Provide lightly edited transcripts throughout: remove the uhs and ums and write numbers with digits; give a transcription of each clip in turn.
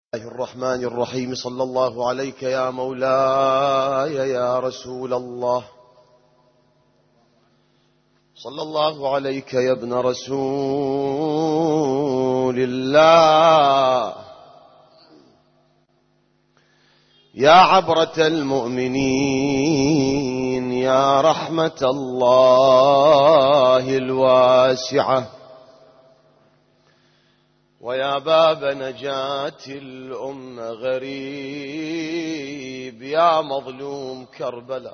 الله الرحمن الرحيم. صلى الله عليك يا مولاي يا رسول الله، صلى الله عليك يا ابن رسول الله، يا عبرة المؤمنين، يا رحمة الله الواسعة، ويا باب نجاة الأمة غريب، يا مظلوم كربلاء.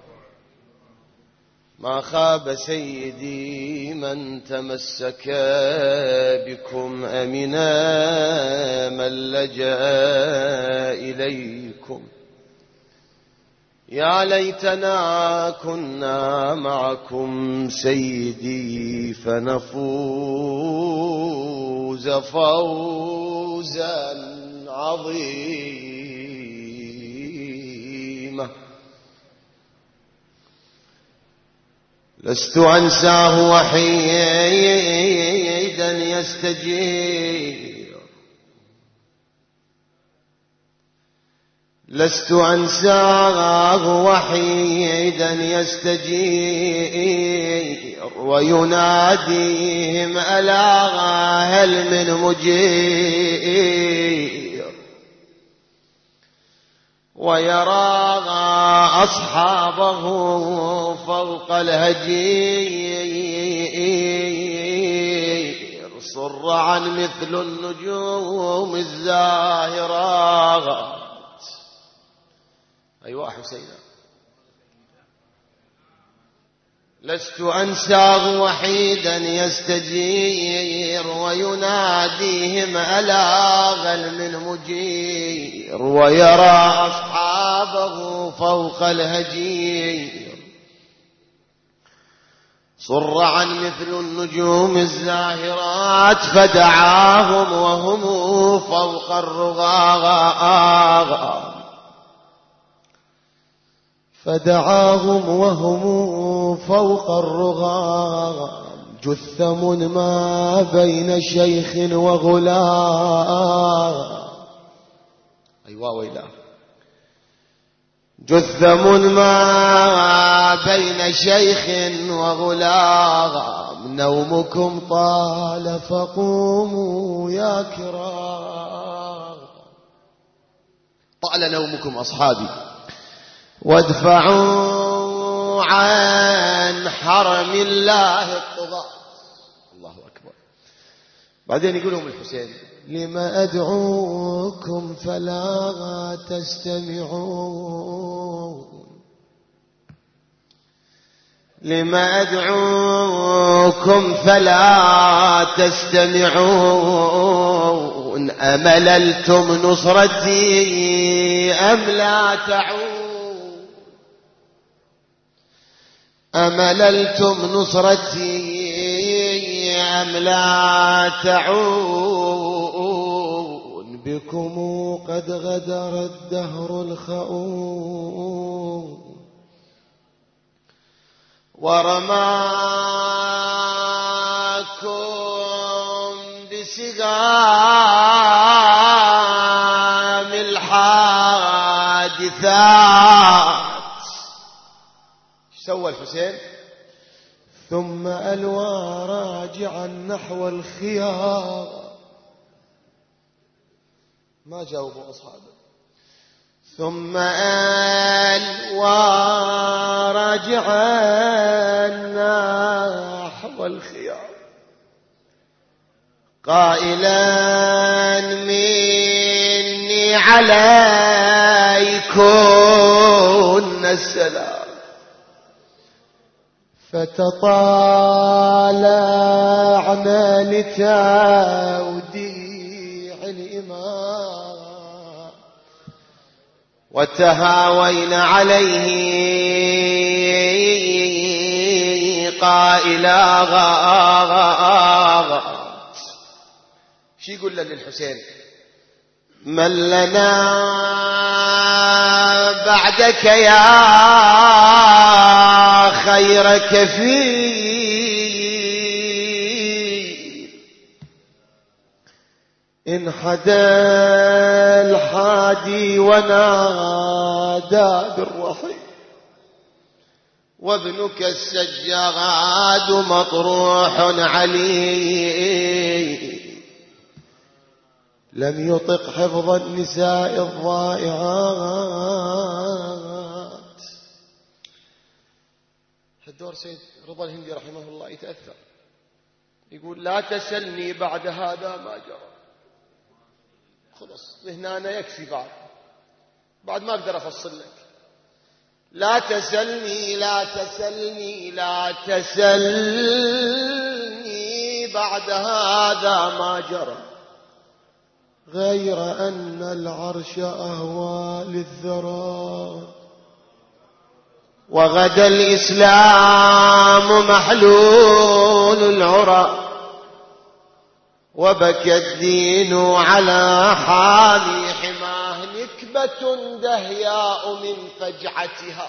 ما خاب سيدي من تمسك بكم، أمنا من لجأ إليكم. يا ليتنا كنا معكم سيدي، فنفوز فوزا عظيما. لست أنساه وحيدا يستجير، لست أنساه وحيدا يستجير، ويناديهم ألا هل من مجير، ويرى أصحابه فوق الهجير، صرعا مثل النجوم الزاهرات. أيوة حسينا. لست أنساه وحيدا يستجير، ويناديهم ألا هل من مجير، ويرى أصحابه فوق الهجير، صرعا مثل النجوم الزاهرات، فدعاهم وهم فوق الرغاغ، فدعاهم وهم فوق الرغام، جثم ما بين شيخ وغلام. أيوة ويلا. جثم ما بين شيخ وغلام، نومكم طال فقوموا يا كرام. طال نومكم أصحابي، وادفعوا عن حرم الله الطغاة. الله أكبر. بعدين يقول لهم الحسين: لما أدعوكم فلا تستمعون، لما أدعوكم فلا تستمعون، أمللتم نصرتي أم لا تعود، أمللتم نصرتي أم لا تعود، بكم قد غدر الدهر الخؤون، ورماكم بسقام الحادثات. سوى الحسين؟ ثم ألوى راجعا نحو الخيار. ما جاوبوا أصحابه. ثم ألوى راجعا نحو الخيار، قائلا مني عليكن السلام، فتطالعنا لتوديع الإمام، وتهاوينا عليه قائلا غاغات. شي يقول للحسين؟ من لنا بعدك يا خير كفيل، إن حدا ينادي ونادى بالرحيم، وابنك السجاد مطروح عليه، لم يطق حفظ النساء الضائعات. الدور سيد رضا الهندي رحمه الله يتأثر، يقول لا تسلني بعد هذا ما جرى. خلص هنا يكفي، بعد ما أقدر أفصل لك. لا تسلني لا تسلني لا تسلني بعد هذا ما جرى، غير أن العرش أهوى للذرى، وغدا الإسلام محلول العرى، وبكى الدين على حال حماه، نكبة دهياء من فجعتها،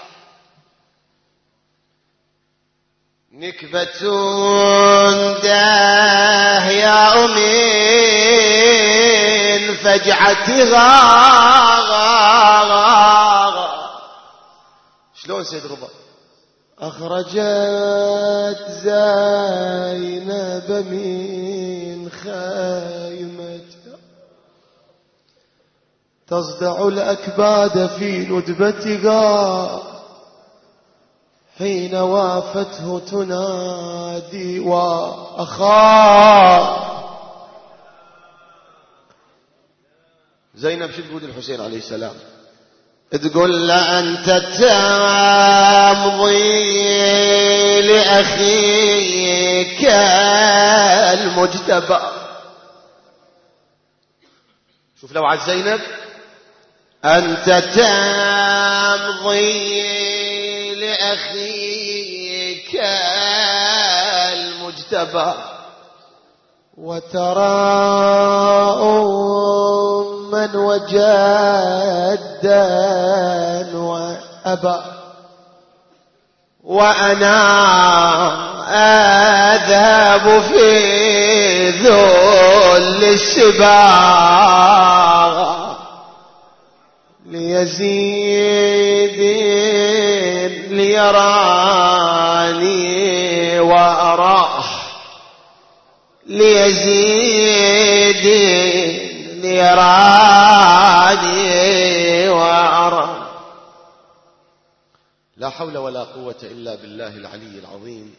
نكبة دهياء من فجعتها. شلون سيد رضا؟ أخرجت زينب من خيمتها، تصدع الأكباد في ندبتها، حين وافته تنادي وأخاه. زينب شو تقول الحسين عليه السلام؟ تقول له أنت تمضي لأخيك المجتبى. شوف لو عاد زينب، أنت تمضي لأخيك المجتبى، وترى أما وجدا وأبا، وأنا أذهب في ذل السباع ليزيد ليراني وأراه، ليزيد ليراني وأراه. لا حول ولا قوة إلا بالله العلي العظيم.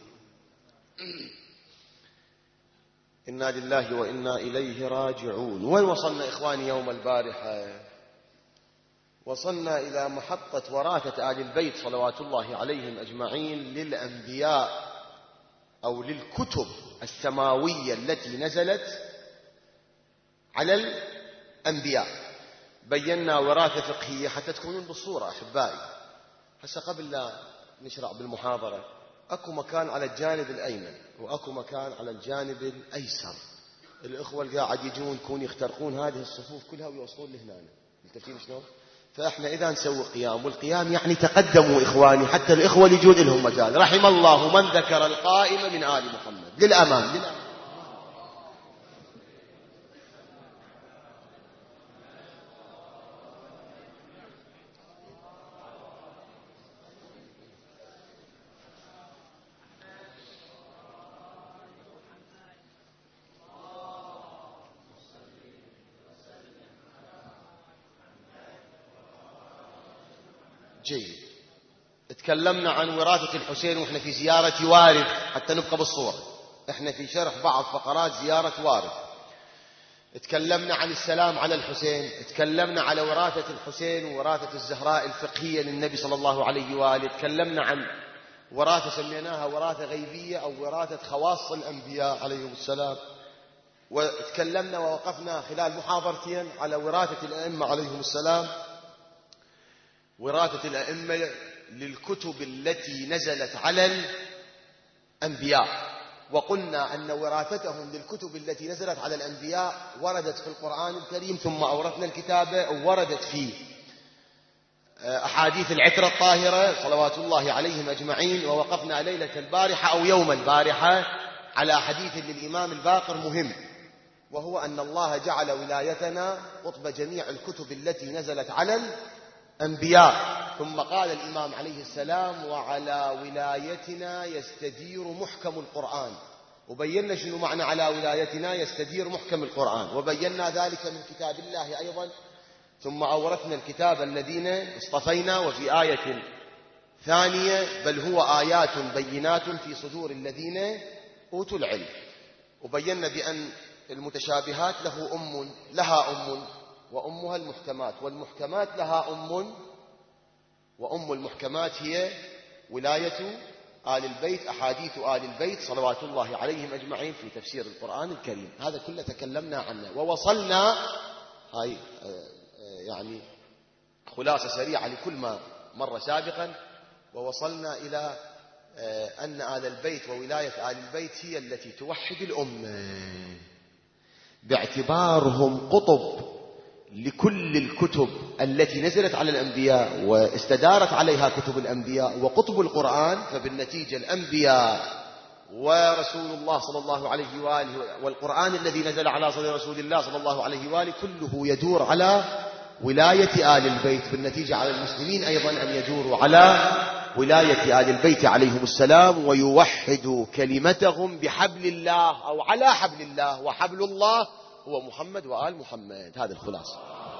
إنا لله وإنا إليه راجعون. وين وصلنا إخواني يوم البارحة؟ وصلنا إلى محطة وراثة آل البيت صلوات الله عليهم أجمعين للأنبياء أو للكتب السماوية التي نزلت على الأنبياء. بينا وراثة فقهية حتى تكونون بالصورة أحبائي. هسه قبل لا نشرع بالمحاضرة، أكو مكان على الجانب الأيمن وأكو مكان على الجانب الأيسر. الإخوة القاعد يجون يكون يخترقون هذه الصفوف كلها ويوصلون لهنا. ملتفين شلون؟ فإحنا إذا نسوي قيام، والقيام يعني تقدموا إخواني حتى الإخوة اللي يجون لهم مجال. رحم الله من ذكر القائمة من آل محمد. للأمام. جيد. تكلمنا عن وراثة الحسين وإحنا في زيارة وارث حتى نبقى بالصورة. إحنا في شرح بعض فقرات زيارة وارث. تكلمنا عن السلام على الحسين، تكلمنا على وراثة الحسين ووراثة الزهراء الفقهية للنبي صلى الله عليه وآله. تكلمنا عن وراثة سميناها وراثة غيبية أو وراثة خواص الأنبياء عليهم السلام. وتكلمنا ووقفنا خلال محاضرتين على وراثة الأئمة عليهم السلام، وراثة الأئمة للكتب التي نزلت على الأنبياء. وقلنا أن وراثتهم للكتب التي نزلت على الأنبياء وردت في القرآن الكريم، ثم أورثنا الكتابة، ووردت في أحاديث العترة الطاهرة صلوات الله عليهم أجمعين. ووقفنا ليلة البارحة أو يوم البارحة على حديث للإمام الباقر مهم، وهو أن الله جعل ولايتنا قطب جميع الكتب التي نزلت على الأنبياء. ثم قال الإمام عليه السلام: وعلى ولايتنا يستدير محكم القرآن. وبينا شنو معنى على ولايتنا يستدير محكم القرآن، وبينا ذلك من كتاب الله أيضا. ثم أورثنا الكتاب الذين اصطفينا، وفي آية ثانية: بل هو آيات بينات في صدور الذين أوتوا العلم. وبينا بأن المتشابهات لها أم وأمها المحكمات، والمحكمات لها أم، وأم المحكمات هي ولاية آل البيت، أحاديث آل البيت صلوات الله عليهم أجمعين في تفسير القرآن الكريم. هذا كله تكلمنا عنه، ووصلنا هاي يعني خلاصة سريعة لكل ما مر سابقا. ووصلنا إلى أن آل البيت وولاية آل البيت هي التي توحد الأمة، باعتبارهم قطب لكل الكتب التي نزلت على الأنبياء واستدارت عليها كتب الأنبياء وقطب القرآن. فبالنتيجة الأنبياء ورسول الله صلى الله عليه وآله والقرآن الذي نزل على صدر رسول الله صلى الله عليه وآله كله يدور على ولاية آل البيت. بالنتيجة على المسلمين أيضا أن يدوروا على ولاية آل البيت عليهم السلام، ويوحدوا كلمتهم بحبل الله أو على حبل الله، وحبل الله هو محمد وآل محمد. هذا الخلاصة.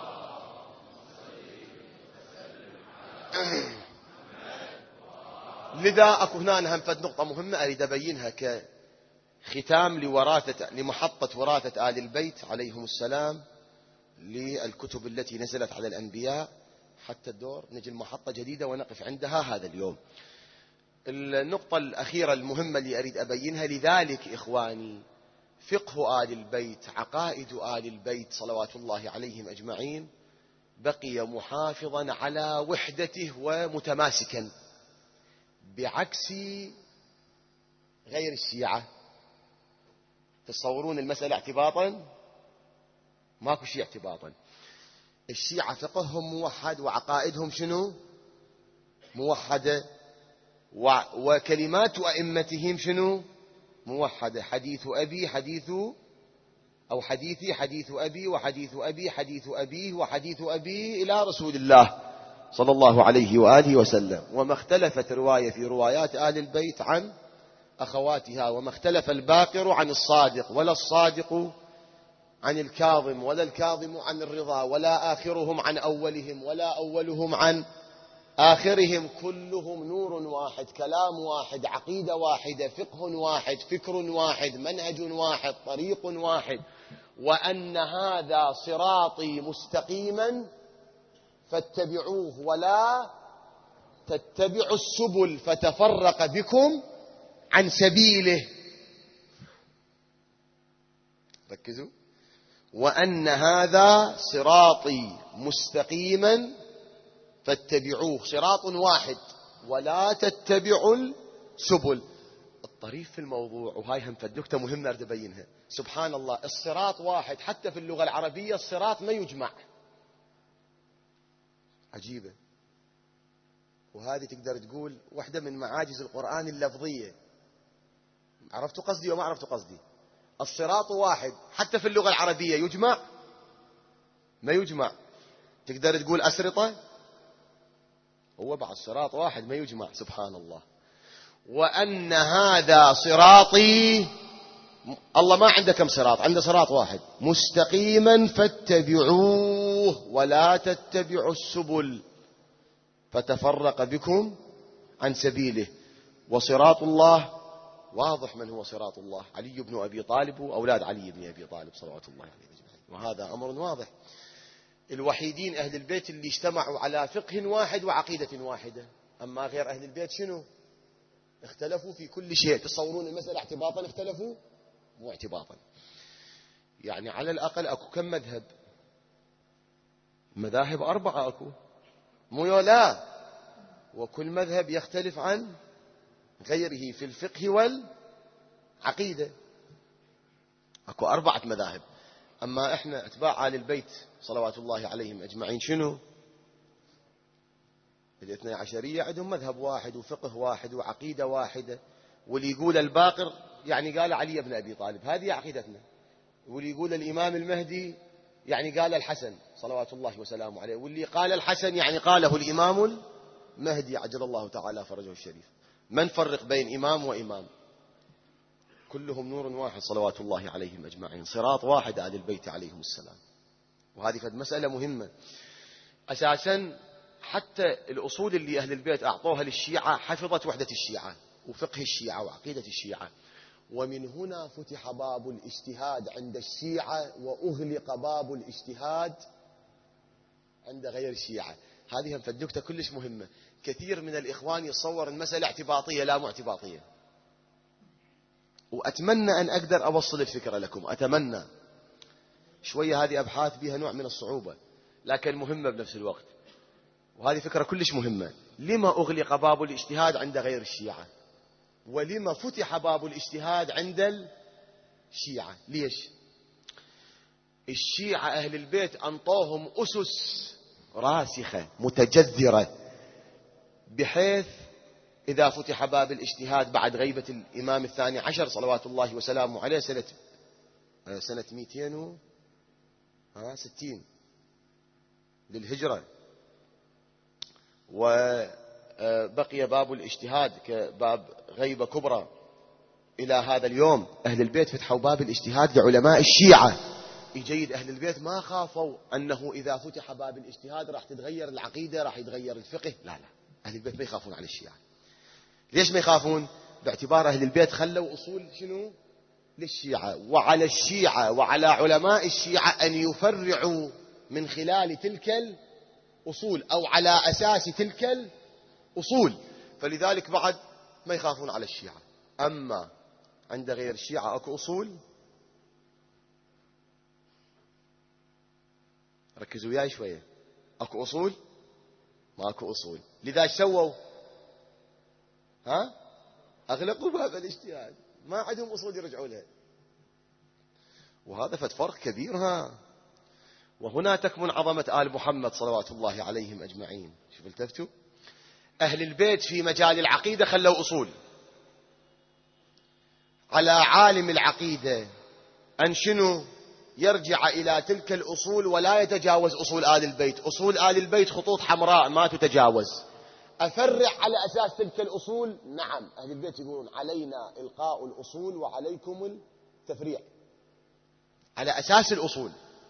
لذا أكو هنا فد نقطة مهمة أريد أبينها كختام لمحطة وراثة آل البيت عليهم السلام للكتب التي نزلت على الأنبياء حتى الدور نجي المحطة جديدة ونقف عندها هذا اليوم. النقطة الأخيرة المهمة اللي أريد أبينها: لذلك إخواني فقه آل البيت، عقائد آل البيت صلوات الله عليهم أجمعين بقي محافظا على وحدته ومتماسكا، بعكس غير الشيعة. تصورون المسألة اعتباطا؟ ماكو شيء اعتباطا. الشيعة فقههم موحد، وعقائدهم شنو؟ موحدة، وكلمات أئمتهم شنو؟ موحدة. حديث أبي حديث أو حديثي حديث أبي، وحديث أبي حديث أبيه، وحديث أبيه إلى رسول الله صلى الله عليه وآله وسلم. وما اختلفت رواية في روايات آل البيت عن أخواتها، وما اختلف الباقر عن الصادق، ولا الصادق عن الكاظم، ولا الكاظم عن الرضا، ولا آخرهم عن أولهم، ولا أولهم عن آخرهم. كلهم نور واحد، كلام واحد، عقيدة واحدة، فقه واحد، فكر واحد، منهج واحد، طريق واحد. وأن هذا صراطي مستقيما فاتبعوه، ولا تتبعوا السبل فتفرق بكم عن سبيله. ركزوا: وأن هذا صراطي مستقيما فاتبعوه، صراط واحد، ولا تتبعوا السبل. الطريف في الموضوع، وهاي هم نكتة مهمة أريد أبينها. سبحان الله، الصراط واحد، حتى في اللغة العربية الصراط ما يجمع. عجيبة. وهذه تقدر تقول واحدة من معاجز القرآن اللفظية. عرفتوا قصدي وما عرفتوا قصدي؟ الصراط واحد، حتى في اللغة العربية يجمع؟ ما يجمع. تقدر تقول أسرطة؟ هو بعد الصراط واحد ما يجمع. سبحان الله. وأن هذا صراطي، الله ما عنده كم صراط، عنده صراط واحد، مستقيما فاتبعوه، ولا تتبعوا السبل فتفرق بكم عن سبيله. وصراط الله واضح من هو صراط الله: علي بن أبي طالب وأولاد علي بن أبي طالب صلوات الله عليه أجمعين. وهذا أمر واضح. الوحيدين أهل البيت اللي اجتمعوا على فقه واحد وعقيدة واحدة. أما غير أهل البيت شنو؟ اختلفوا في كل شيء. تصورون المسألة اعتباطا اختلفوا؟ مو اعتباطا. يعني على الأقل أكو كم مذهب؟ مذاهب 4 أكو، مو لا. وكل مذهب يختلف عن غيره في الفقه والعقيدة. أكو 4 مذاهب. أما إحنا أتباع آل البيت صلوات الله عليهم أجمعين شنو؟ الاثنى عشرية عندهم مذهب واحد وفقه واحد وعقيدة واحدة. واللي يقول الباقر يعني قال علي بن أبي طالب، هذه عقيدتنا. واللي يقول الإمام المهدي يعني قال الحسن صلوات الله وسلامه عليه، واللي قال الحسن يعني قاله الإمام المهدي عجل الله تعالى فرجه الشريف. ما نفرق بين إمام وإمام، كلهم نور واحد صلوات الله عليهم أجمعين، صراط واحد آل البيت عليهم السلام. وهذه قد مسألة مهمة. أساسا حتى الأصول اللي أهل البيت أعطوها للشيعة حفظت وحدة الشيعة وفقه الشيعة وعقيدة الشيعة، ومن هنا فتح باب الاجتهاد عند الشيعة وأغلق باب الاجتهاد عند غير الشيعة. هذه النكتة كلش مهمة. كثير من الإخوان يتصور المسألة اعتباطية، لا مو اعتباطية، وأتمنى أن أقدر أوصل الفكرة لكم، أتمنى. شوية هذه أبحاث بها نوع من الصعوبة لكن مهمة بنفس الوقت، وهذه فكرة كلش مهمة. لما أغلق باب الاجتهاد عند غير الشيعة ولما فتح باب الاجتهاد عند الشيعة؟ ليش؟ الشيعة أهل البيت أنطوهم أسس راسخة متجذرة، بحيث إذا فتح باب الاجتهاد بعد غيبة الإمام الثاني عشر صلوات الله وسلامه عليه سنة 260 للهجرة، وبقي باب الاجتهاد كباب غيبة كبرى إلى هذا اليوم، أهل البيت فتحوا باب الاجتهاد لعلماء الشيعة. جيد، أهل البيت ما خافوا أنه إذا فتح باب الاجتهاد راح تتغير العقيدة، راح يتغير الفقه، لا لا، أهل البيت ما يخافون على الشيعة. ليش ما يخافون؟ باعتبار أهل البيت خلوا أصول شنو؟ للشيعة، وعلى الشيعة وعلى علماء الشيعة أن يفرعوا من خلال تلك الأصول أو على أساس تلك الأصول، فلذلك بعد ما يخافون على الشيعة. أما عند غير الشيعة أكو أصول، ركزوا وياي شوية، أكو أصول ما أكو أصول، لذا سووا أغلقوا باب الاجتهاد، ما عندهم أصول يرجعوا لها، وهذا فرق كبير. وهنا تكمن عظمة آل محمد صلوات الله عليهم أجمعين. شوف التفتوا، أهل البيت في مجال العقيدة خلوا أصول، على عالم العقيدة أن شنو؟ يرجع إلى تلك الأصول ولا يتجاوز أصول آل البيت. أصول آل البيت خطوط حمراء ما تتجاوز. أفرع على أساس تلك الأصول؟ نعم، أهل البيت يقولون علينا إلقاء الأصول وعليكم التفريع على أساس الأصول.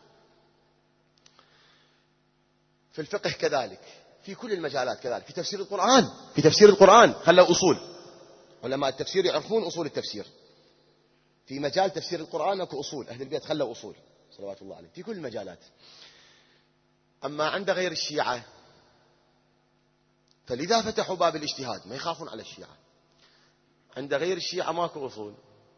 في الفقه كذلك، في كل المجالات كذلك، في تفسير القرآن خلوا أصول، علماء التفسير يعرفون أصول التفسير. في مجال تفسير القرآن اكو أصول، أهل البيت خلوا أصول صلوات الله عليه في كل المجالات. أما عند غير الشيعة فلذا فتحوا باب الاجتهاد، ما يخافون على الشيعة. عند غير الشيعة ماكو أصول،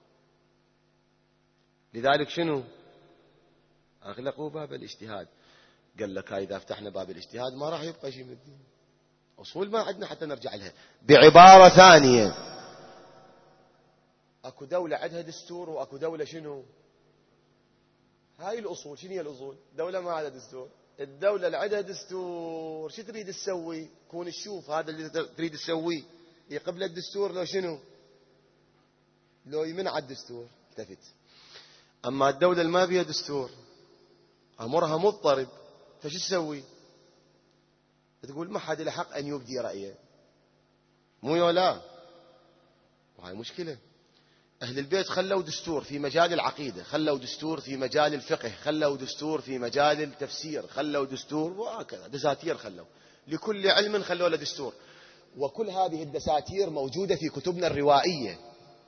لذلك شنو؟ أغلقوا باب الاجتهاد. قال لك إذا فتحنا باب الاجتهاد ما راح يبقى شيء من الدين، أصول ما عندنا حتى نرجع لها. بعبارة ثانية، أكو دولة عندها دستور وأكو دولة شنو؟ هاي الأصول. شنو هي الأصول؟ دولة ما عندها دستور، الدولة اللي عندها دستور شو تريد تسوي؟ كون تشوف هذا اللي تريد تسويه يقبل الدستور لو شنو؟ لو يمنع الدستور التفت. أما الدولة اللي ما بيها دستور أمرها مضطرب، فشو تسوي؟ تقول ما حد له حق أن يبدي رأيه، مو يولا، وهاي مشكلة. أهل البيت خلوا دستور في مجال العقيدة، خلوا دستور في مجال الفقه، خلوا دستور في مجال التفسير، خلوا دستور، وهكذا دساتير خلوا لكل علم خلوا له دستور. وكل هذه الدساتير موجودة في كتبنا الروائية،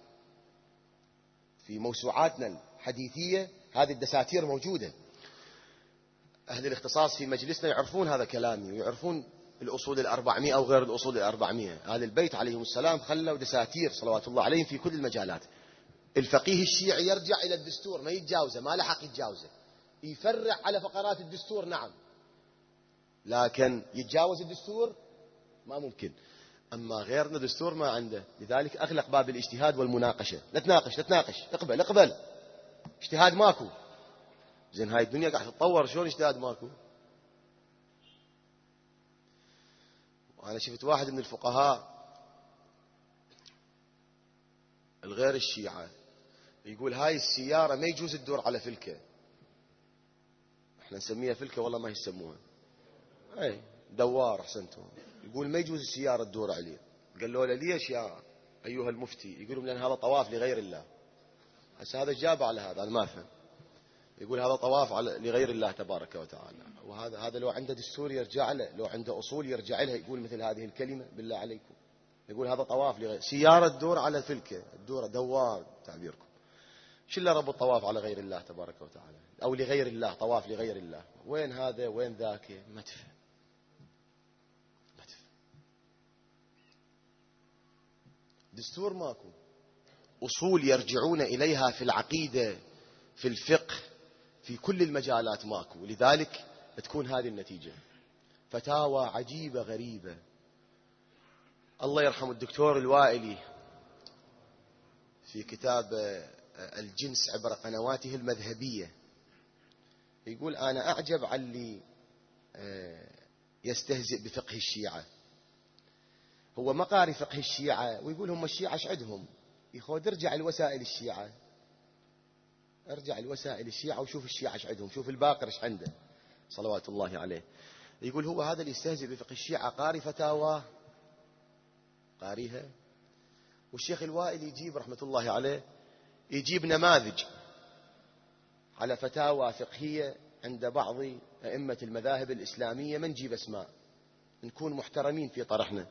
في موسوعاتنا الحديثية هذه الدساتير موجودة. أهل الاختصاص في مجلسنا يعرفون هذا كلامي ويعرفون الأصول 400 أو غير الأصول 400. أهل البيت عليهم السلام خلوا دساتير صلوات الله عليهم في كل المجالات. الفقيه الشيعي يرجع إلى الدستور، ما يتجاوزه، ما له حق يتجاوزه. يفرع على فقرات الدستور نعم، لكن يتجاوز الدستور ما ممكن. أما غيرنا دستور ما عنده، لذلك أغلق باب الاجتهاد والمناقشة. لا تناقش، اقبل. اجتهاد ماكو. زين هاي الدنيا قاعدة تتطور، شلون اجتهاد ماكو؟ وأنا شفت واحد من الفقهاء الغير الشيعة يقول هاي السيارة ما يجوز تدور على فلكة. احنا نسميها فلكة والله ما يسموها، اي دوار احسنتم. يقول ما يجوز السيارة تدور عليه. قالوا له ليش يا ايها المفتي؟ يقولون لان هذا طواف لغير الله. هسه هذا جاب على هذا، انا ما افهم. يقول هذا طواف لغير الله تبارك وتعالى، وهذا لو عنده دستور يرجع له، لو عنده اصول يرجع لها. يقول مثل هذه الكلمة بالله عليكم؟ يقول هذا طواف لغير سيارة تدور على فلكة، تدور دوار تعبيركم. شو اللي رب الطواف على غير الله تبارك وتعالى او لغير الله، طواف لغير الله؟ وين هذا وين ذاك؟ ما تفهم. دستور ماكو، أصول يرجعون إليها في العقيدة، في الفقه، في كل المجالات ماكو. لذلك تكون هذه النتيجة. فتاوى عجيبة غريبة. الله يرحم الدكتور الوائلي في كتاب الجنس عبر قنواته المذهبية يقول أنا أعجب على اللي يستهزئ بفقه الشيعة. هو ما قاري فقه الشيعة ويقول هم الشيعة ايش عندهم؟ يخود ارجع الوسائل الشيعة، ارجع الوسائل الشيعة وشوف الشيعة ايش عندهم، شوف الباقر ايش عنده صلوات الله عليه. يقول هو هذا اللي يستهزئ بفقه الشيعة قاري فتاوى، قاريها. والشيخ الوائل يجيب رحمة الله عليه يجيب نماذج على فتاوى فقهية عند بعض أئمة المذاهب الإسلامية. ما نجيب أسماء، نكون محترمين في طرحنا.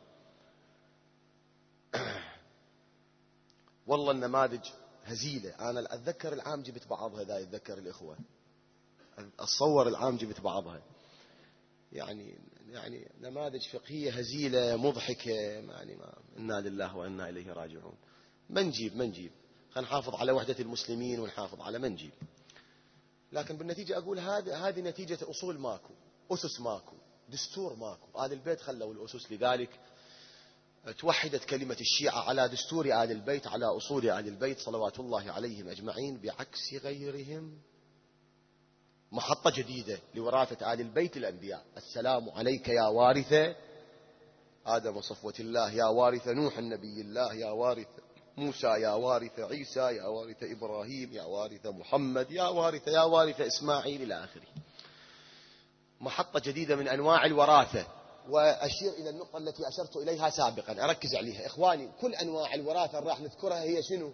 والله النماذج هزيلة. أنا أتذكر العام جبت بعضها، ذا يتذكر الإخوة، أتصور العام جبت بعضها. يعني نماذج فقهية هزيلة مضحكة. يعني ما إنا لله وإنا إليه راجعون. ما نجيب خلينا نحافظ على وحدة المسلمين ونحافظ على ما نجيب. لكن بالنتيجة أقول هذه نتيجة أصول ماكو، أسس ماكو، دستور ماكو. آل البيت خلوا الأسس. لذلك توحدت كلمة الشيعة على دستور آل البيت، على أصول آل البيت صلوات الله عليهم أجمعين، بعكس غيرهم. محطة جديدة لوراثة آل البيت الأنبياء. السلام عليك يا وارث آدم صفوة الله، يا وارث نوح النبي الله، يا وارث موسى، يا وارث عيسى، يا وارث إبراهيم، يا وارث محمد، يا وارث إسماعيل إلى آخره. محطة جديدة من أنواع الوراثة. وأشير إلى النقطة التي أشرت إليها سابقا، أركز عليها إخواني. كل أنواع الوراثة راح نذكرها هي شنو؟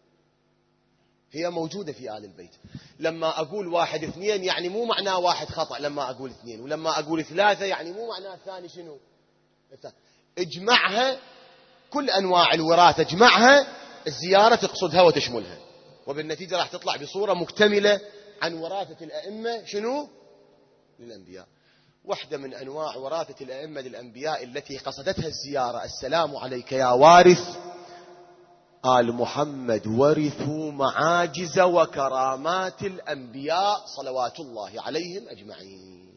هي موجودة في آل البيت. لما أقول 1 2 يعني مو معناه 1 خطأ لما أقول 2، ولما أقول 3 يعني مو معناه الثاني شنو؟ اجمعها، كل أنواع الوراثة اجمعها، الزيارة تقصدها وتشملها، وبالنتيجة راح تطلع بصورة مكتملة عن وراثة الأئمة شنو؟ للأنبياء. واحدة من أنواع وراثة الأئمة للأنبياء التي قصدتها الزيارة، السلام عليك يا وارث آل محمد، ورثوا معاجز وكرامات الأنبياء صلوات الله عليهم أجمعين.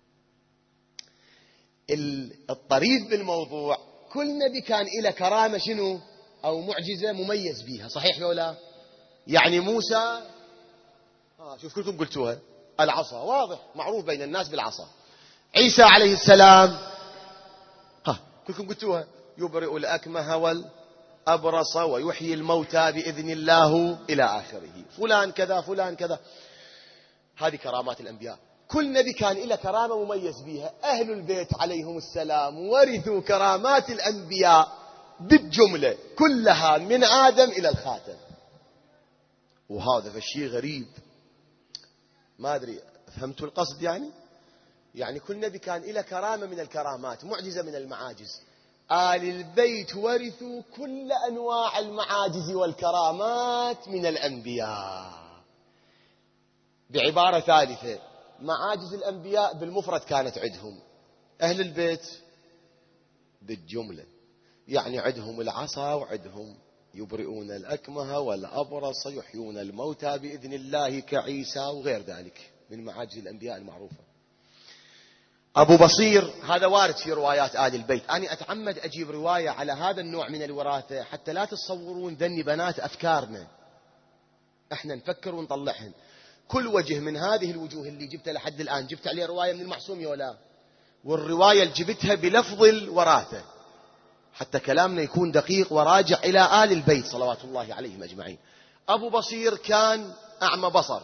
الطريف بالموضوع كل نبي كان إلى كرامة شنو؟ أو معجزة مميز بيها، صحيح لو لا؟ يعني موسى شوف كلكم قلتوها، العصا واضح معروف بين الناس بالعصا. عيسى عليه السلام كلكم قلتوها، يبرئ الأكمه والأبرص ويحيي الموتى بإذن الله إلى آخره. فلان كذا فلان كذا. هذه كرامات الأنبياء. كل نبي كان له كرامة مميز بها. أهل البيت عليهم السلام ورثوا كرامات الأنبياء بالجملة كلها من آدم إلى الخاتم. وهذا فشي غريب، ما أدري فهمتوا القصد؟ يعني كل نبي كان له كرامة من الكرامات، معجزة من المعاجز. آل البيت ورثوا كل أنواع المعاجز والكرامات من الأنبياء. بعبارة ثالثة، معاجز الأنبياء بالمفرد كانت عندهم، أهل البيت بالجملة. يعني عندهم العصا، وعندهم يبرئون الأكمه والأبرص، يحيون الموتى بإذن الله كعيسى وغير ذلك من معاجز الأنبياء المعروفة. أبو بصير هذا وارد في روايات آل البيت. أنا أتعمد أجيب رواية على هذا النوع من الوراثة حتى لا تتصورون ذني بنات أفكارنا، احنا نفكر ونطلعهن. كل وجه من هذه الوجوه اللي جبتها لحد الآن جبت عليه رواية من المعصوم ولا؟ والرواية اللي جبتها بلفظ الوراثة حتى كلامنا يكون دقيق وراجع إلى آل البيت صلوات الله عليهم أجمعين. أبو بصير كان أعمى بصر،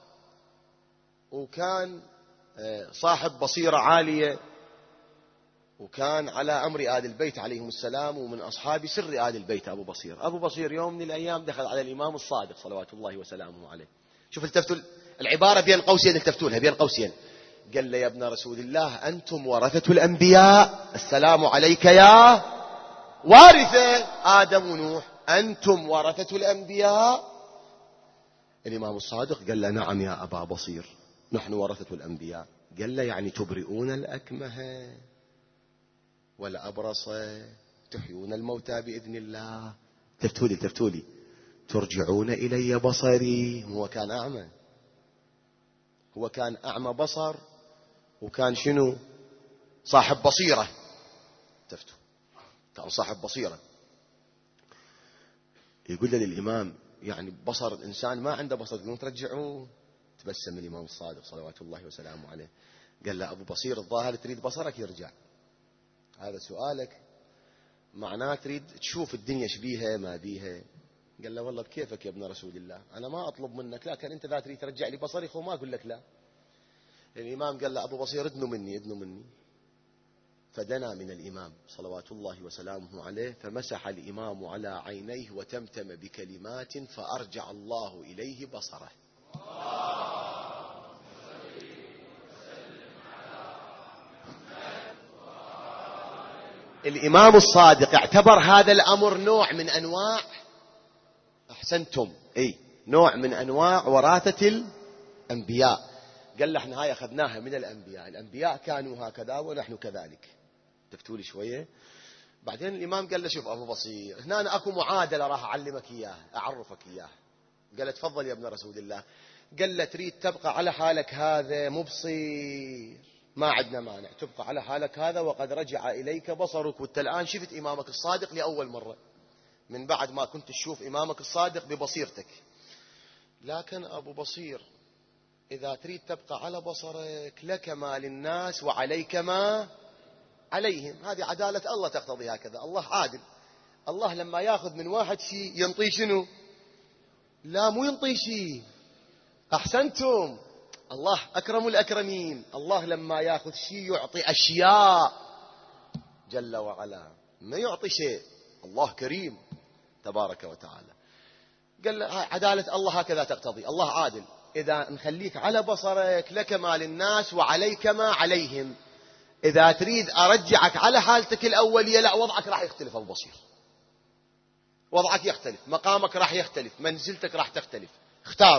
وكان صاحب بصيرة عالية، وكان على أمر آل البيت عليهم السلام، ومن أصحاب سر آل البيت أبو بصير. أبو بصير يوم من الأيام دخل على الإمام الصادق صلوات الله وسلامه عليه. شوف التفتوا العبارة بين قوسين، التفتولها بين قوسين. قال له: يا ابن رسول الله، أنتم ورثة الأنبياء، السلام عليك يا وارثة آدم ونوح، أنتم ورثة الأنبياء. الإمام الصادق قال له: نعم يا أبا بصير، نحن ورثة الأنبياء. قال له: يعني تبرئون الأكمه والأبرص، تحيون الموتى بإذن الله. تفتولي ترجعون إلي بصري. هو كان أعمى، هو كان أعمى بصر، وكان شنو؟ صاحب بصيرة. تفتوا، كان صاحب بصيرة. يقول للإمام: يعني بصر الإنسان ما عنده بصر، تقولون ترجعوه؟ تبسم الإمام الصادق صلوات الله وسلامه عليه، قال له: أبو بصير، الظاهر تريد بصرك يرجع، هذا سؤالك، معناه تريد تشوف الدنيا شبيها ما بيها. قال له: والله بكيفك يا ابن رسول الله، أنا ما أطلب منك، لكن أنت ذا تريد ترجع لي بصري ما أقول لك لا. الإمام قال له: أبو بصير، ادنوا مني. فدنا من الإمام صلوات الله وسلامه عليه، فمسح الإمام على عينيه وتمتم بكلمات، فأرجع الله إليه بصره. الإمام الصادق اعتبر هذا الأمر نوع من أنواع، أحسنتم، نوع من أنواع وراثة الأنبياء. قال له: احنا هاي أخذناها من الأنبياء، الأنبياء كانوا هكذا ونحن كذلك. تفتولي شوية. بعدين الإمام قال له: شوف أبو بصير، هنا أنا أكو معادلة راح أعلمك إياها، أعرفك إياها. قال له: تفضل يا ابن رسول الله. قال له: تريد تبقى على حالك هذا مبصير، ما عندنا مانع، تبقى على حالك هذا، وقد رجع إليك بصرك، وانت الآن شفت إمامك الصادق لأول مرة، من بعد ما كنت تشوف إمامك الصادق ببصيرتك. لكن أبو بصير، إذا تريد تبقى على بصرك، لك ما للناس وعليك ما عليهم. هذه عدالة الله تقتضي هكذا، الله عادل. الله لما ياخذ من واحد شيء ينطي شنو؟ لا، مو ينطي شيء، أحسنتم، الله أكرم الأكرمين. الله لما ياخذ شيء يعطي أشياء جل وعلا، ما يعطي شيء. الله كريم تبارك وتعالى. قال له: عدالة الله هكذا تقتضي، الله عادل. إذا نخليك على بصرك، لك ما للناس وعليك ما عليهم. إذا تريد أرجعك على حالتك الأولية، لا، وضعك راح يختلف أبو بصير، وضعك يختلف، مقامك راح يختلف، منزلتك راح تختلف، اختار.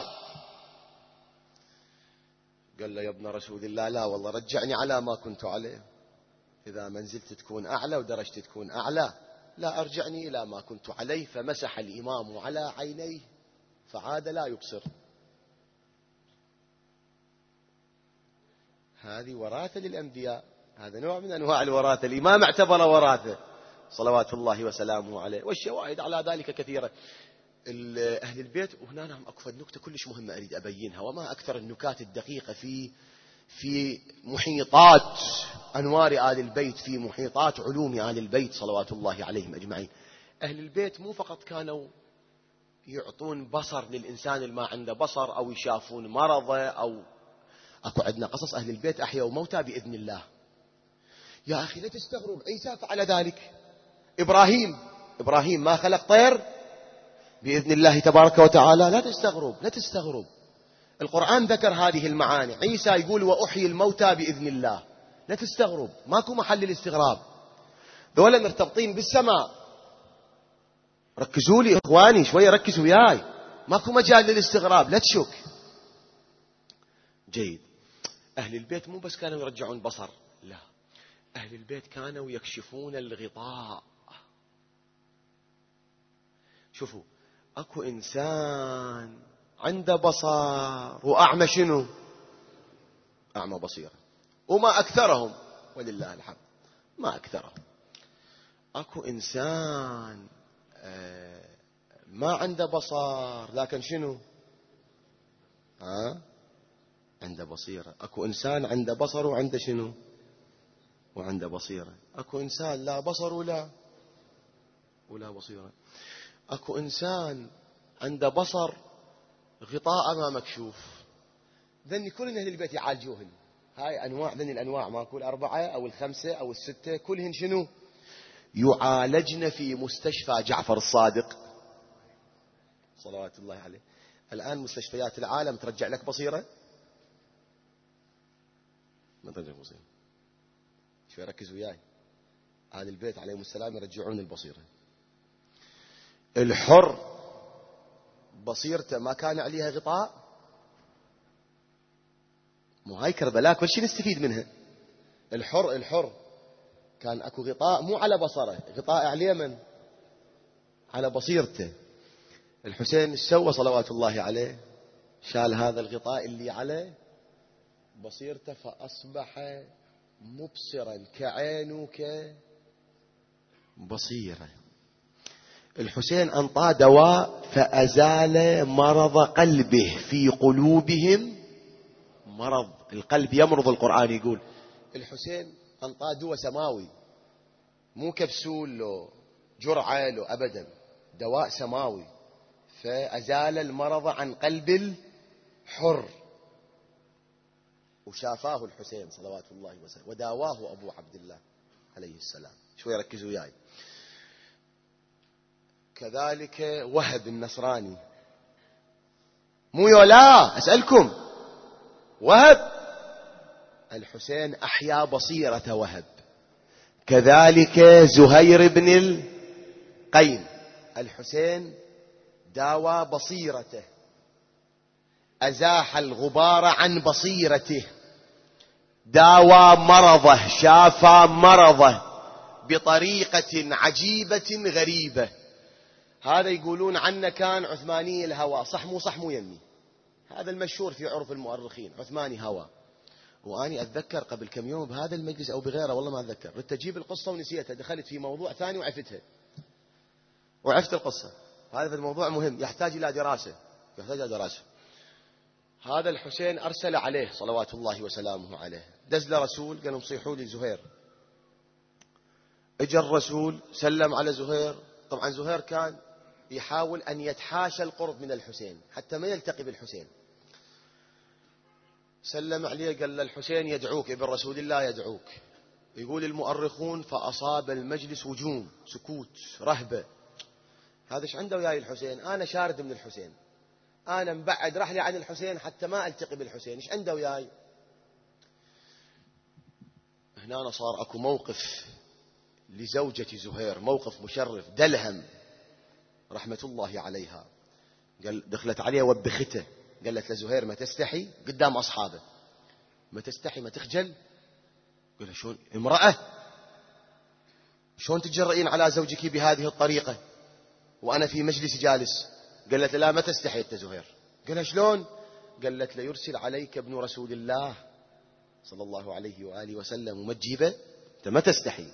قال له: يا ابن رسول الله، لا والله، رجعني على ما كنت عليه. إذا منزلتي تكون أعلى ودرجتي تكون أعلى، لا، أرجعني إلى ما كنت عليه. فمسح الإمام على عينيه فعاد لا يبصر. هذه وراثة للأنبياء، هذا نوع من أنواع الوراثة. الإمام اعتبر وراثة صلوات الله وسلامه عليه، والشواهد على ذلك كثيرة. أهل البيت، وهنا نعم أكو نكتة كلش مهمة أريد أبينها، وما أكثر النكات الدقيقة في محيطات أنوار آل البيت، في محيطات علوم آل البيت صلوات الله عليهم أجمعين. أهل البيت مو فقط كانوا يعطون بصر للإنسان اللي ما عنده بصر، أو يشافون مرضه، أو أكو عندنا قصص أهل البيت أحيوا موتى بإذن الله. يا أخي لا تستغرب، عيسى فعل ذلك، إبراهيم ما خلق طير بإذن الله تبارك وتعالى. لا تستغرب، القرآن ذكر هذه المعاني. عيسى يقول: وأحيي الموتى بإذن الله. لا تستغرب، ماكو محل الاستغراب، ذولا مرتبطين بالسماء. ركزوا لي إخواني شوية، ركزوا وياي، ماكو مجال للاستغراب، لا تشك. جيد. أهل البيت مو بس كانوا يرجعون بصر، لا، أهل البيت كانوا يكشفون الغطاء. شوفوا، أكو إنسان عنده بصر وأعمى شنو؟ أعمى بصيرة، وما أكثرهم ولله الحمد، ما أكثرهم. أكو إنسان ما عنده بصر لكن شنو؟ عنده بصيرة. أكو إنسان عنده بصر وعنده شنو؟ وعنده بصيرة. أكو إنسان لا بصر ولا بصيرة. أكو إنسان عنده بصر غطاء ما مكشوف. ذني كل أهل البيت يعالجوهن. هاي أنواع، ذني الأنواع ما أقول 4 أو 5 أو 6، كلهن شنو؟ يعالجن في مستشفى جعفر الصادق صلوات الله عليه. الآن مستشفيات العالم ترجع لك بصيرة؟ ما ترجع بصيرة. شوي ركز وياي. أهل البيت عليهم السلام يرجعون البصيرة. الحر بصيرته ما كان عليها غطاء، مو هاي كربلاء كل شيء نستفيد منها. الحر كان اكو غطاء مو على بصره، غطاء عليه من؟ على بصيرته. الحسين ايش سوى صلوات الله عليه؟ شال هذا الغطاء اللي على بصيرته فأصبح مبصرا كعين كبصيرة. الحسين أنطى دواء فأزال مرض قلبه، في قلوبهم مرض. القلب يمرض، القرآن يقول. الحسين أنطى دواء سماوي، مو كبسول له جرعة له أبدا، دواء سماوي، فأزال المرض عن قلب الحر. وشافاه الحسين صلوات الله وسلم، وداواه أبو عبد الله عليه السلام. شوي ركزوا وياي. كذلك وهب النصراني، مو يولا أسألكم، وهب الحسين أحيا بصيرة وهب. كذلك زهير بن القيم، الحسين داوى بصيرته، أزاح الغبار عن بصيرته، داوى مرضه، شافى مرضه بطريقة عجيبة غريبة. هذا يقولون عنه كان عثماني الهوى، صح مو يمي؟ هذا المشهور في عرف المؤرخين، عثماني هوى. وأني أتذكر قبل كم يوم بهذا المجلس أو بغيره والله ما أتذكر، ردت أجيب القصة ونسيتها، دخلت في موضوع ثاني وعفت القصة. هذا الموضوع مهم، يحتاج إلى دراسة. هذا الحسين أرسل عليه صلوات الله وسلامه عليه، دز له رسول قالوا صيحوا لي زهير. اجى الرسول سلم على زهير. طبعا زهير كان يحاول أن يتحاشى القرب من الحسين حتى ما يلتقي بالحسين. سلم عليه قال له الحسين يدعوك، ابن رسول الله يدعوك. يقول المؤرخون فأصاب المجلس هجوم، سكوت، رهبة. هذا ايش عنده وياي الحسين؟ أنا شارد من الحسين، أنا مبعد رحلي عن الحسين حتى ما ألتقي بالحسين، ايش عنده وياي؟ هنا صار أكو موقف لزوجة زهير، موقف مشرف. دلهم رحمة الله عليها، قال دخلت عليه وبخته، قالت لزهير ما تستحي قدام أصحابه، ما تستحي ما تخجل؟ قال شلون امرأة، شلون تتجرئين على زوجك بهذه الطريقة وأنا في مجلس جالس؟ قالت لا ما تستحي أنت زهير. قال شلون؟ قالت ليرسل عليك ابن رسول الله صلى الله عليه وآله وسلم وما تجيبه، أنت ما تستحي.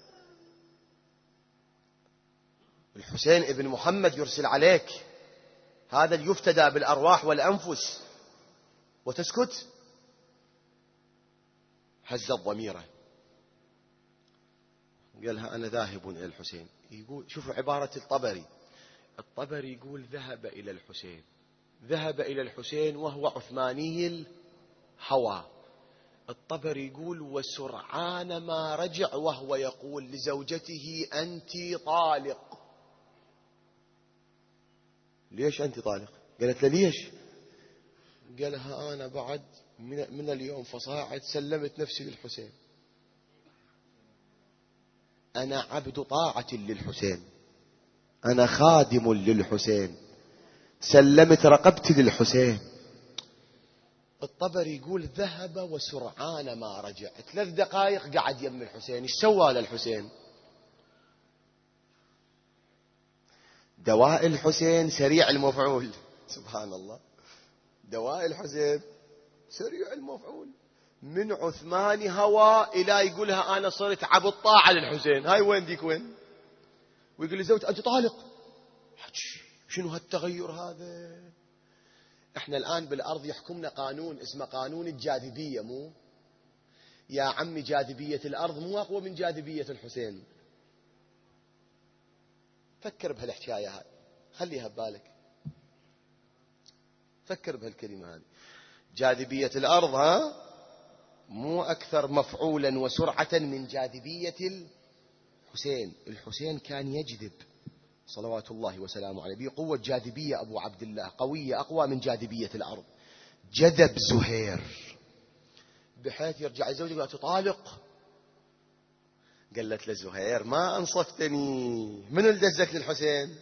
الحسين ابن محمد يرسل عليك، هذا اللي يفتدى بالأرواح والأنفس، وتسكت؟ هز ضميره، قالها أنا ذاهب إلى الحسين. يقول شوفوا عبارة الطبري يقول ذهب إلى الحسين وهو عثماني الهوى. الطبري يقول وسرعان ما رجع وهو يقول لزوجته أنت طالق. ليش أنت طالق؟ قالت له ليش؟ قالها أنا بعد من اليوم فصاعد سلمت نفسي للحسين، أنا عبد طاعة للحسين، أنا خادم للحسين، سلمت رقبتي للحسين. الطبري يقول ذهب وسرعان ما رجع، 3 دقائق قعد يم الحسين. ايش سوى للحسين؟ دواء الحسين سريع المفعول، سبحان الله، دواء الحسين سريع المفعول. من عثمان هوى إلى يقولها أنا صرت عبد طاعة للحسين. هاي وين ديك وين؟ ويقول لزوجته أنت طالق. شنو هالتغير هذا؟ احنا الآن بالأرض يحكمنا قانون اسمه قانون الجاذبية، مو يا عمي جاذبية الأرض مو أقوى من جاذبية الحسين. فكر بهالحكاية هاي، خليها ببالك. فكر بهالكلمة هذه. جاذبية الأرض مو أكثر مفعولا وسرعة من جاذبية الحسين. الحسين كان يجذب صلوات الله وسلامه عليه بقوة جاذبية أبو عبد الله قوية أقوى من جاذبية الأرض. جذب زهير بحيث يرجع الزوج يقول تطالق. قالت لزهير ما أنصفتني، من اللي دزك للحسين؟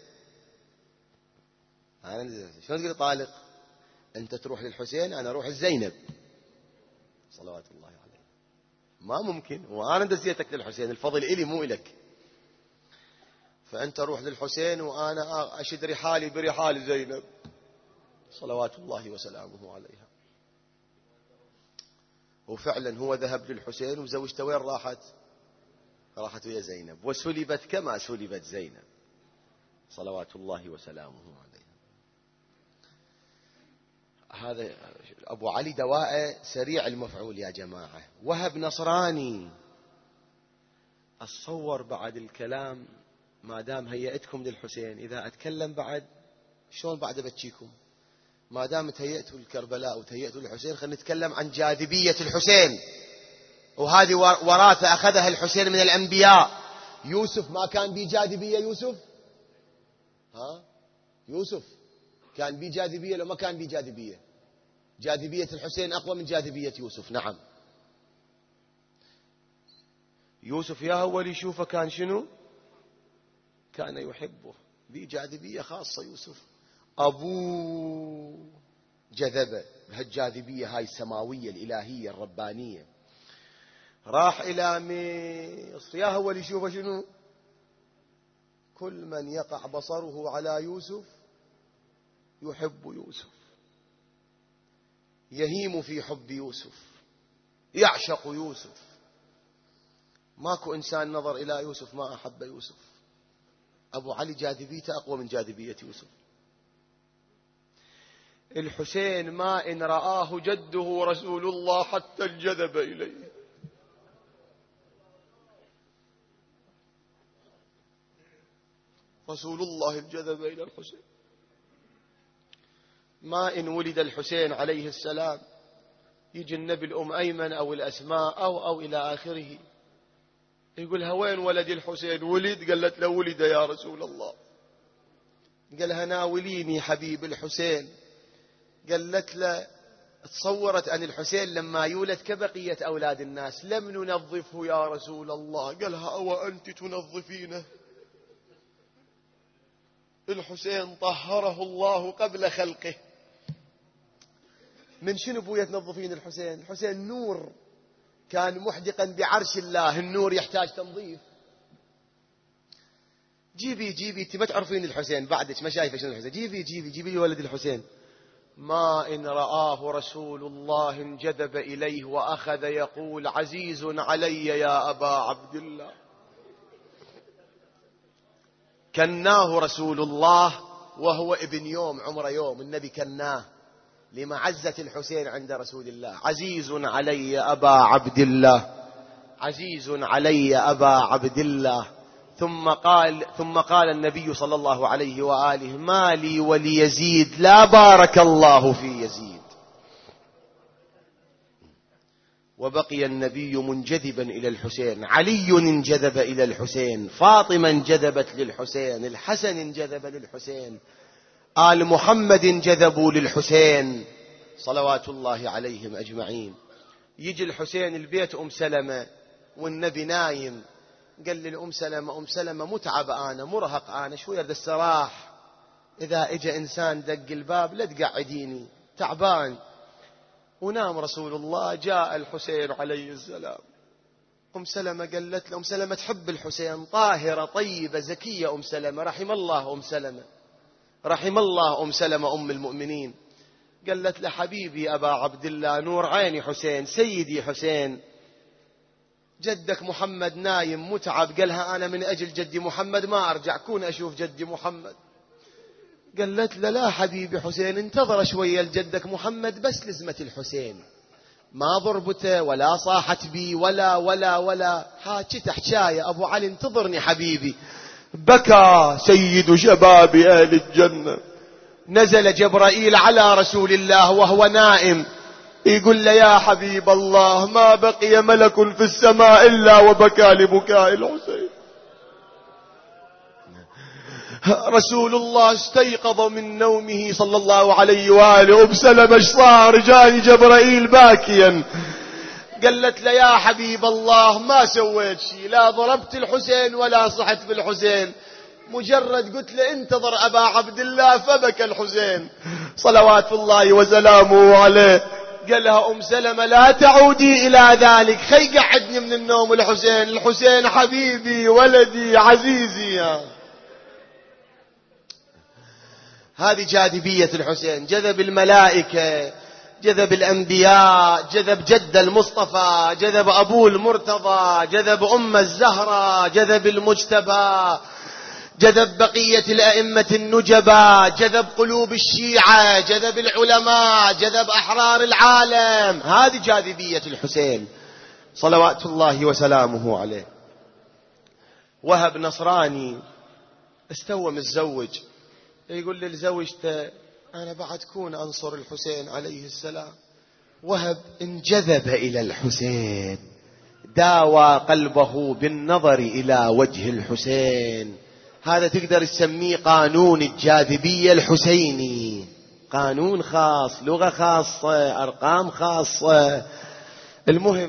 شلون تقول طالق؟ أنت تروح للحسين أنا أروح لزينب صلوات الله عليه. ما ممكن، وأنا دزيتك للحسين، الفضل إلي مو إلك. فأنت روح للحسين وأنا أشد رحالي برحال زينب صلوات الله وسلامه عليها. وفعلا هو ذهب للحسين وزوجته وين راحت؟ راحت ويا زينب، وسلبت كما سلبت زينب صلوات الله وسلامه عليها. هذا أبو علي دواء سريع المفعول يا جماعة. وهب نصراني. أتصور بعد الكلام ما دام هيئتكم للحسين، إذا أتكلم بعد شلون بعد بتشيكم؟ ما دام تهيئتوا لكربلاء وتهيئتوا للحسين، خلينا نتكلم عن جاذبية الحسين. وهذه وراثة أخذها الحسين من الأنبياء. يوسف ما كان بيه جاذبية؟ يوسف كان بيه جاذبية لو ما كان بيه جاذبية؟ جاذبية الحسين أقوى من جاذبية يوسف. نعم. يوسف يا أول يشوفه كان شنو؟ كان يحبه بجاذبية خاصة. يوسف أبوه جذبه بهالجاذبية هاي السماوية الإلهية الربانية. راح إلى مصر يا أول يشوفه شنو؟ كل من يقع بصره على يوسف يحب يوسف، يهيم في حب يوسف، يعشق يوسف. ماكو إنسان نظر إلى يوسف ما أحب يوسف. أبو علي جاذبيته أقوى من جاذبية يوسف. الحسين ما إن رآه جده رسول الله حتى انجذب إليه. رسول الله انجذب إلى الحسين. ما إن ولد الحسين عليه السلام يجي النبي الأم أيمن أو الأسماء أو إلى آخره، يقولها وين ولد الحسين؟ ولد؟ قالت له ولد يا رسول الله. قالها ناوليني حبيب الحسين. قالت له تصورت أن الحسين لما يولد كبقية أولاد الناس لم ننظفه يا رسول الله. قالها أو أنت تنظفينه؟ الحسين طهره الله قبل خلقه. من شنو بويا تنظفين الحسين؟ الحسين نور كان محدقا بعرش الله، النور يحتاج تنظيف. جيبي انت ما تعرفين الحسين بعدك، ما شايفه شنو الحسين. جيبي لي ولد الحسين. ما إن رآه رسول الله انجذب إليه وأخذ يقول عزيز علي يا أبا عبد الله. كناه رسول الله وهو ابن يوم عمره يوم، النبي كناه لمعزة الحسين عند رسول الله. عزيز علي أبا عبد الله، عزيز علي أبا عبد الله. ثم قال النبي صلى الله عليه وآله ما لي وليزيد لا بارك الله في يزيد. وبقي النبي منجذبا إلى الحسين. علي انجذب إلى الحسين، فاطمة انجذبت للحسين، الحسن انجذب للحسين، آل محمد انجذبوا للحسين صلوات الله عليهم أجمعين. يجي الحسين البيت أم سلمة والنبي نايم. قال للأم سلمة أم سلمة متعب أنا مرهق أنا شوية أريد السراح. إذا إجا إنسان دق الباب لا تقعديني تعبان. ونام رسول الله. جاء الحسين عليه السلام. أم سلمة قالت له، أم سلمة تحب الحسين طاهرة طيبة زكية. أم سلمة رحم الله أم سلمة، رحم الله أم سلمة أم المؤمنين. قالت له حبيبي أبا عبد الله نور عيني حسين سيدي حسين، جدك محمد نايم متعب. قالها أنا من أجل جدي محمد ما أرجع كون أشوف جدي محمد. قالت له لا حبيبي حسين انتظر شوية لجدك محمد بس لزمة الحسين، ما ضربته ولا صاحت بي ولا حاجته حكاية. أبو علي انتظرني حبيبي. بكى سيد شباب أهل الجنة نزل جبرائيل على رسول الله وهو نائم، يقول له يا حبيب الله ما بقي ملك في السماء إلا وبكى لبكاء الحسين. رسول الله استيقظ من نومه صلى الله عليه وآله وبسلم ايش صار، جاني جبرائيل باكيا. قالت له يا حبيب الله ما سويت شيء، لا ضربت الحسين ولا صحت بالحسين، مجرد قلت له انتظر أبا عبد الله فبكى الحسين صلوات الله وسلامه عليه. قالها أم سلمة لا تعودي إلى ذلك، خي قعدني من النوم الحسين، الحسين حبيبي ولدي عزيزي. هذه جاذبية الحسين، جذب الملائكة، جذب الأنبياء، جذب جد المصطفى، جذب أبوه المرتضى، جذب أم الزهرة، جذب المجتبى، جذب بقية الأئمة النجبا، جذب قلوب الشيعة، جذب العلماء، جذب أحرار العالم. هذه جاذبية الحسين صلوات الله وسلامه عليه. وهب نصراني استوى متزوج، يقول لزوجته أنا بعد كون أنصر الحسين عليه السلام. وهب انجذب إلى الحسين، داوى قلبه بالنظر إلى وجه الحسين. هذا تقدر تسميه قانون الجاذبية الحسيني، قانون خاص، لغة خاصة، أرقام خاصة. المهم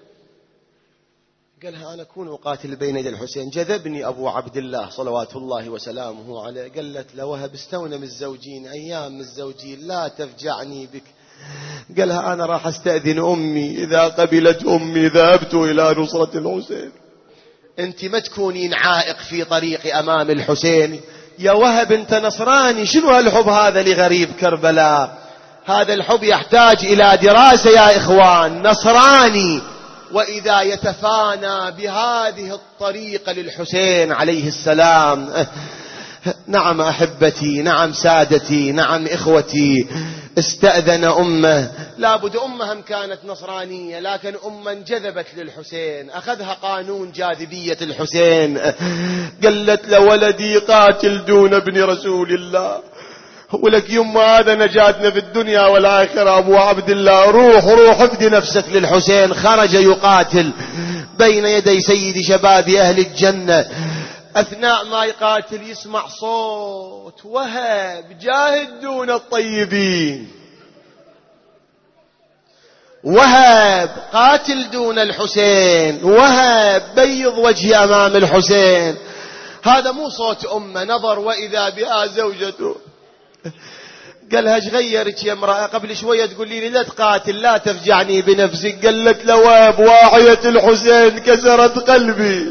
قالها أنا أكون أقاتل بين يدي الحسين، جذبني أبو عبد الله صلوات الله وسلامه عليه. قالت له وهب استونا متزوجين، أيام متزوجين، لا تفجعني بك. قالها أنا راح أستأذن أمي، إذا قبلت أمي ذهبت إلى نصرة الحسين. أنت ما تكونين عائق في طريق أمام الحسين. يا وهب أنت نصراني، شنو هالحب هذا لغريب كربلاء؟ هذا الحب يحتاج إلى دراسة يا إخوان. نصراني وإذا يتفانى بهذه الطريقة للحسين عليه السلام. نعم أحبتي، نعم سادتي، نعم إخوتي، استأذن أمه، لابد أمهم كانت نصرانية، لكن أمه انجذبت للحسين، أخذها قانون جاذبية الحسين. قالت له ولدي قاتل دون ابن رسول الله، ولك يما هذا نجاتنا في الدنيا والآخرة. أبو عبد الله روح افدي نفسك للحسين. خرج يقاتل بين يدي سيد شباب أهل الجنة. أثناء ما يقاتل يسمع صوت وهب جاهد دون الطيبين، وهب قاتل دون الحسين، وهب بيض وجهي أمام الحسين. هذا مو صوت أمه. نظر وإذا بها زوجته. قالها ايش غيرك يا امرأة؟ قبل شوية تقول لي لا تقاتل، لا تفجعني بنفسك. قالت له وهب واعية الحسين كسرت قلبي.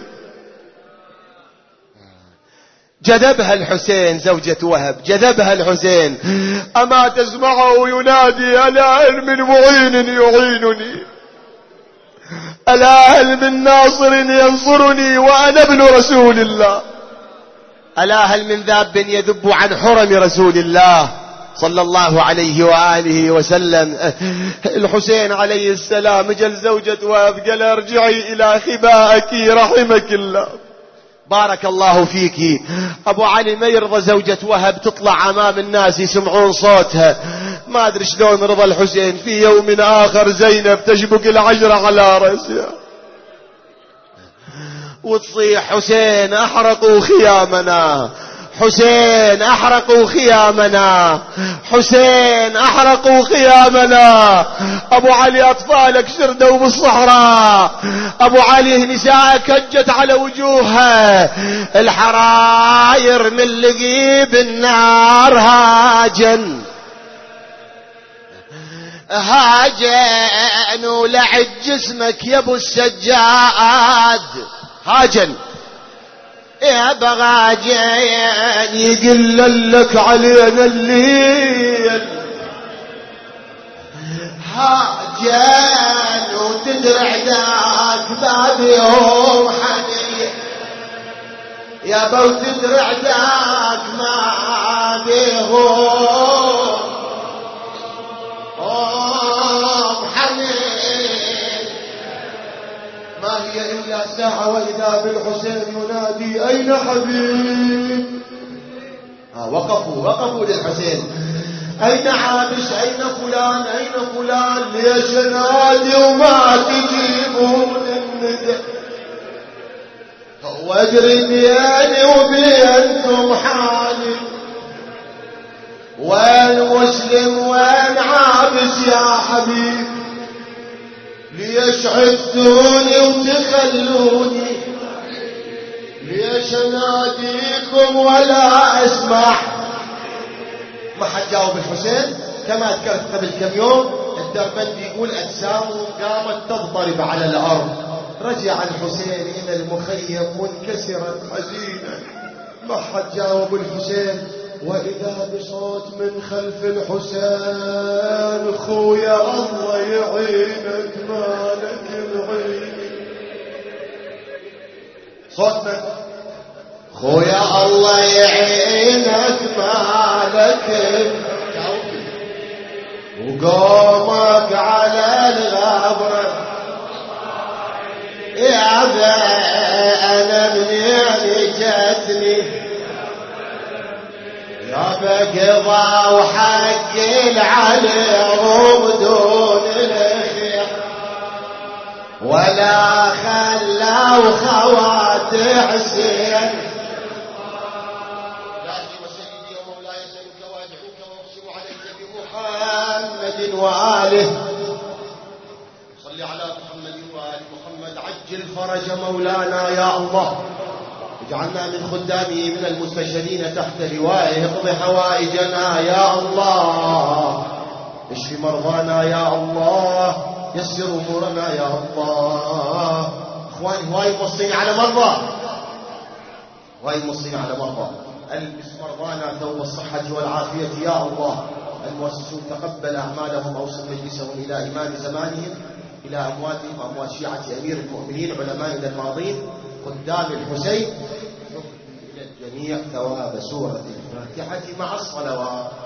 جذبها الحسين، زوجة وهب جذبها الحسين. أما تسمعه ينادي ألا هل من معين يعينني، ألا هل من ناصر ينصرني وأنا ابن رسول الله، ألا هل من ذاب يذب عن حرم رسول الله صلى الله عليه وآله وسلم. الحسين عليه السلام جل زوجة وهب قال ارجعي إلى خبائك رحمك الله، بارك الله فيك. أبو علي ما يرضى زوجة وهب تطلع أمام الناس يسمعون صوتها. ما أدري شلون رضى الحسين. في يوم آخر زينب تشبك العجرة على رأسها وتصيح حسين أحرقوا خيامنا، حسين أحرقوا خيامنا، حسين أحرقوا خيامنا. أبو علي أطفالك شردوا بالصحراء، أبو علي نساءك هجت على وجوهها، الحراير من لقيب النار هاجن هاجن ولعد جسمك يا ابو السجاد هاجن يا بغاجين يقل لك علينا الليل هاجين وتدرع ذاك بابيهم حنين يا بو تدرع ذاك ما بيهم حنين. ما هي إلا ساعة وإذا بالحسين ينادي أين حبيب وقفوا للحسين. أين عابس؟ أين فلان؟ أين فلان؟ ليش نادي وما تجيبون الندى؟ هو أدري بيني وبينكم حالي، وين مسلم وين عابس يا حبيب؟ ليش عدتوني وتخلوني؟ ليش اناديكم ولا اسمع؟ ما حد جاوب الحسين. كما ذكرت قبل كم يوم الدربندي يقول اجسامهم قامت تضطرب على الارض. رجع الحسين الى المخيم منكسرا حزينا. ما حد جاوب الحسين. واذا بصوت من خلف الحسين: خويا الله يعينك مالك العين. صوتنا: خويا الله يعينك مالك، وقومك على الغبر يا ذا انا منين جتني يا بقضى وحق العليهم دون الخير، ولا خلوا خوات حسين. لازم سيدي ومولاي اسالك وادعوك واقسم عليك بمحمد واله. صل على محمد وال محمد. عجل فرج مولانا يا الله، اجعلنا من خدامه من المستشهدين تحت لوائه. اقض حوائجنا يا الله، اشف مرضانا يا الله، يسر امورنا يا الله. اخواني هواي موصين على مرضى، هواي موصين على مرضى. البس مرضانا ثوب الصحه والعافيه يا الله. المؤسسون تقبل اعمالهم، اوصل مجلسهم الى امام زمانهم، الى امواتهم واموات شيعه امير المؤمنين علمائنا الماضين قدام الحسين. إلى الجميع ثواب سورة الفاتحة مع الصلوات.